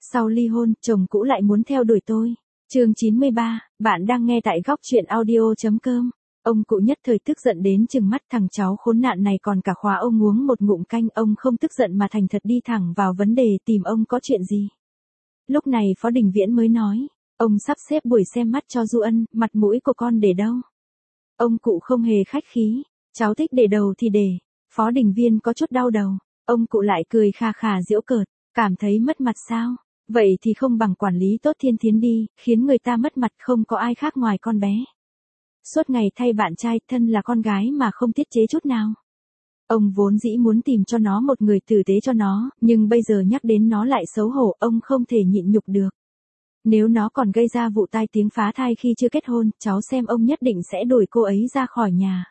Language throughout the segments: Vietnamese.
Sau ly hôn, chồng cũ lại muốn theo đuổi tôi. Chương 93, bạn đang nghe tại góc truyện audio.com. Ông cụ nhất thời tức giận đến trừng mắt, thằng cháu khốn nạn này còn cả khóa ông uống một ngụm canh. Ông không tức giận mà thành thật đi thẳng vào vấn đề, tìm ông có chuyện gì. Lúc này Phó Đình Viễn mới nói, ông sắp xếp buổi xem mắt cho Du Ân, mặt mũi của con để đâu? Ông cụ không hề khách khí, cháu thích để đầu thì để. Phó Đình Viên có chút đau đầu, ông cụ lại cười khà khà giễu cợt, cảm thấy mất mặt sao? Vậy thì không bằng quản lý tốt Thiên Thiến đi, khiến người ta mất mặt, không có ai khác ngoài con bé. Suốt ngày thay bạn trai, thân là con gái mà không tiết chế chút nào. Ông vốn dĩ muốn tìm cho nó một người tử tế cho nó, nhưng bây giờ nhắc đến nó lại xấu hổ, ông không thể nhịn nhục được. Nếu nó còn gây ra vụ tai tiếng phá thai khi chưa kết hôn, cháu xem ông nhất định sẽ đuổi cô ấy ra khỏi nhà.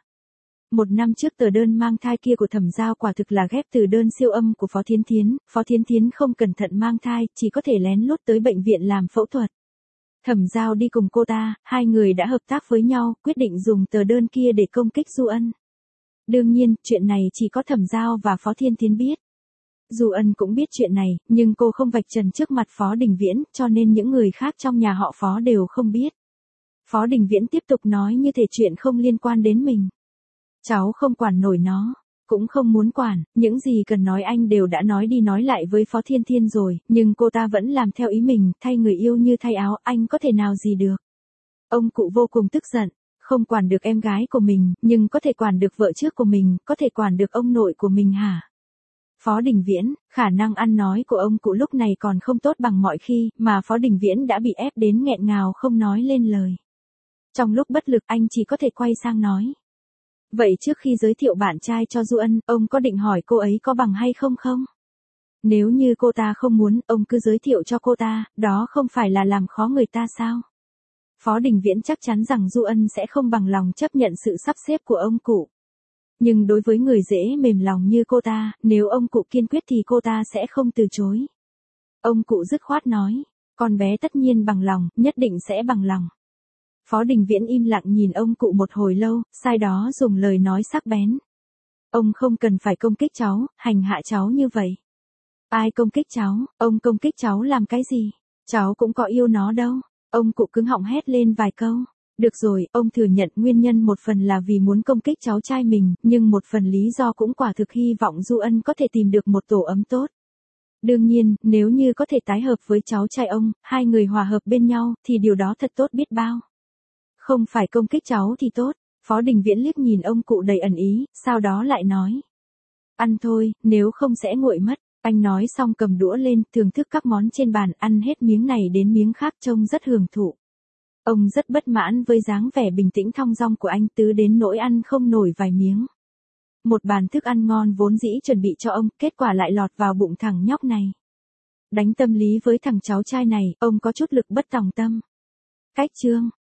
1 năm trước tờ đơn mang thai kia của Thẩm Giao quả thực là ghép từ đơn siêu âm của Phó Thiến Thiến. Phó Thiến Thiến không cẩn thận mang thai, chỉ có thể lén lút tới bệnh viện làm phẫu thuật. Thẩm Giao đi cùng cô ta, hai người đã hợp tác với nhau, quyết định dùng tờ đơn kia để công kích Du Ân. Đương nhiên, chuyện này chỉ có Thẩm Giao và Phó Thiên Thiến biết. Du Ân cũng biết chuyện này, nhưng cô không vạch trần trước mặt Phó Đình Viễn, cho nên những người khác trong nhà họ Phó đều không biết. Phó Đình Viễn tiếp tục nói như thể chuyện không liên quan đến mình. Cháu không quản nổi nó, cũng không muốn quản, những gì cần nói anh đều đã nói đi nói lại với Phó Thiên Thiên rồi, nhưng cô ta vẫn làm theo ý mình, thay người yêu như thay áo, anh có thể nào gì được. Ông cụ vô cùng tức giận, không quản được em gái của mình, nhưng có thể quản được vợ trước của mình, có thể quản được ông nội của mình hả? Phó Đình Viễn, khả năng ăn nói của ông cụ lúc này còn không tốt bằng mọi khi, mà Phó Đình Viễn đã bị ép đến nghẹn ngào không nói lên lời. Trong lúc bất lực anh chỉ có thể quay sang nói. Vậy trước khi giới thiệu bạn trai cho Du Ân, ông có định hỏi cô ấy có bằng hay không không? Nếu như cô ta không muốn, ông cứ giới thiệu cho cô ta, đó không phải là làm khó người ta sao? Phó Đình Viễn chắc chắn rằng Du Ân sẽ không bằng lòng chấp nhận sự sắp xếp của ông cụ. Nhưng đối với người dễ mềm lòng như cô ta, nếu ông cụ kiên quyết thì cô ta sẽ không từ chối. Ông cụ dứt khoát nói, con bé tất nhiên bằng lòng, nhất định sẽ bằng lòng. Phó Đình Viễn im lặng nhìn ông cụ một hồi lâu, sau đó dùng lời nói sắc bén. Ông không cần phải công kích cháu, hành hạ cháu như vậy. Ai công kích cháu, ông công kích cháu làm cái gì? Cháu cũng có yêu nó đâu. Ông cụ cứng họng hét lên vài câu. Được rồi, ông thừa nhận nguyên nhân một phần là vì muốn công kích cháu trai mình, nhưng một phần lý do cũng quả thực hy vọng Du Ân có thể tìm được một tổ ấm tốt. Đương nhiên, nếu như có thể tái hợp với cháu trai ông, hai người hòa hợp bên nhau, thì điều đó thật tốt biết bao. Không phải công kích cháu thì tốt. Phó Đình Viễn liếc nhìn ông cụ đầy ẩn ý, sau đó lại nói. Ăn thôi, nếu không sẽ nguội mất. Anh nói xong cầm đũa lên, thưởng thức các món trên bàn, ăn hết miếng này đến miếng khác, trông rất hưởng thụ. Ông rất bất mãn với dáng vẻ bình tĩnh thong dong của anh, tứ đến nỗi ăn không nổi vài miếng. Một bàn thức ăn ngon vốn dĩ chuẩn bị cho ông, kết quả lại lọt vào bụng thằng nhóc này. Đánh tâm lý với thằng cháu trai này, ông có chút lực bất tòng tâm. Cách chương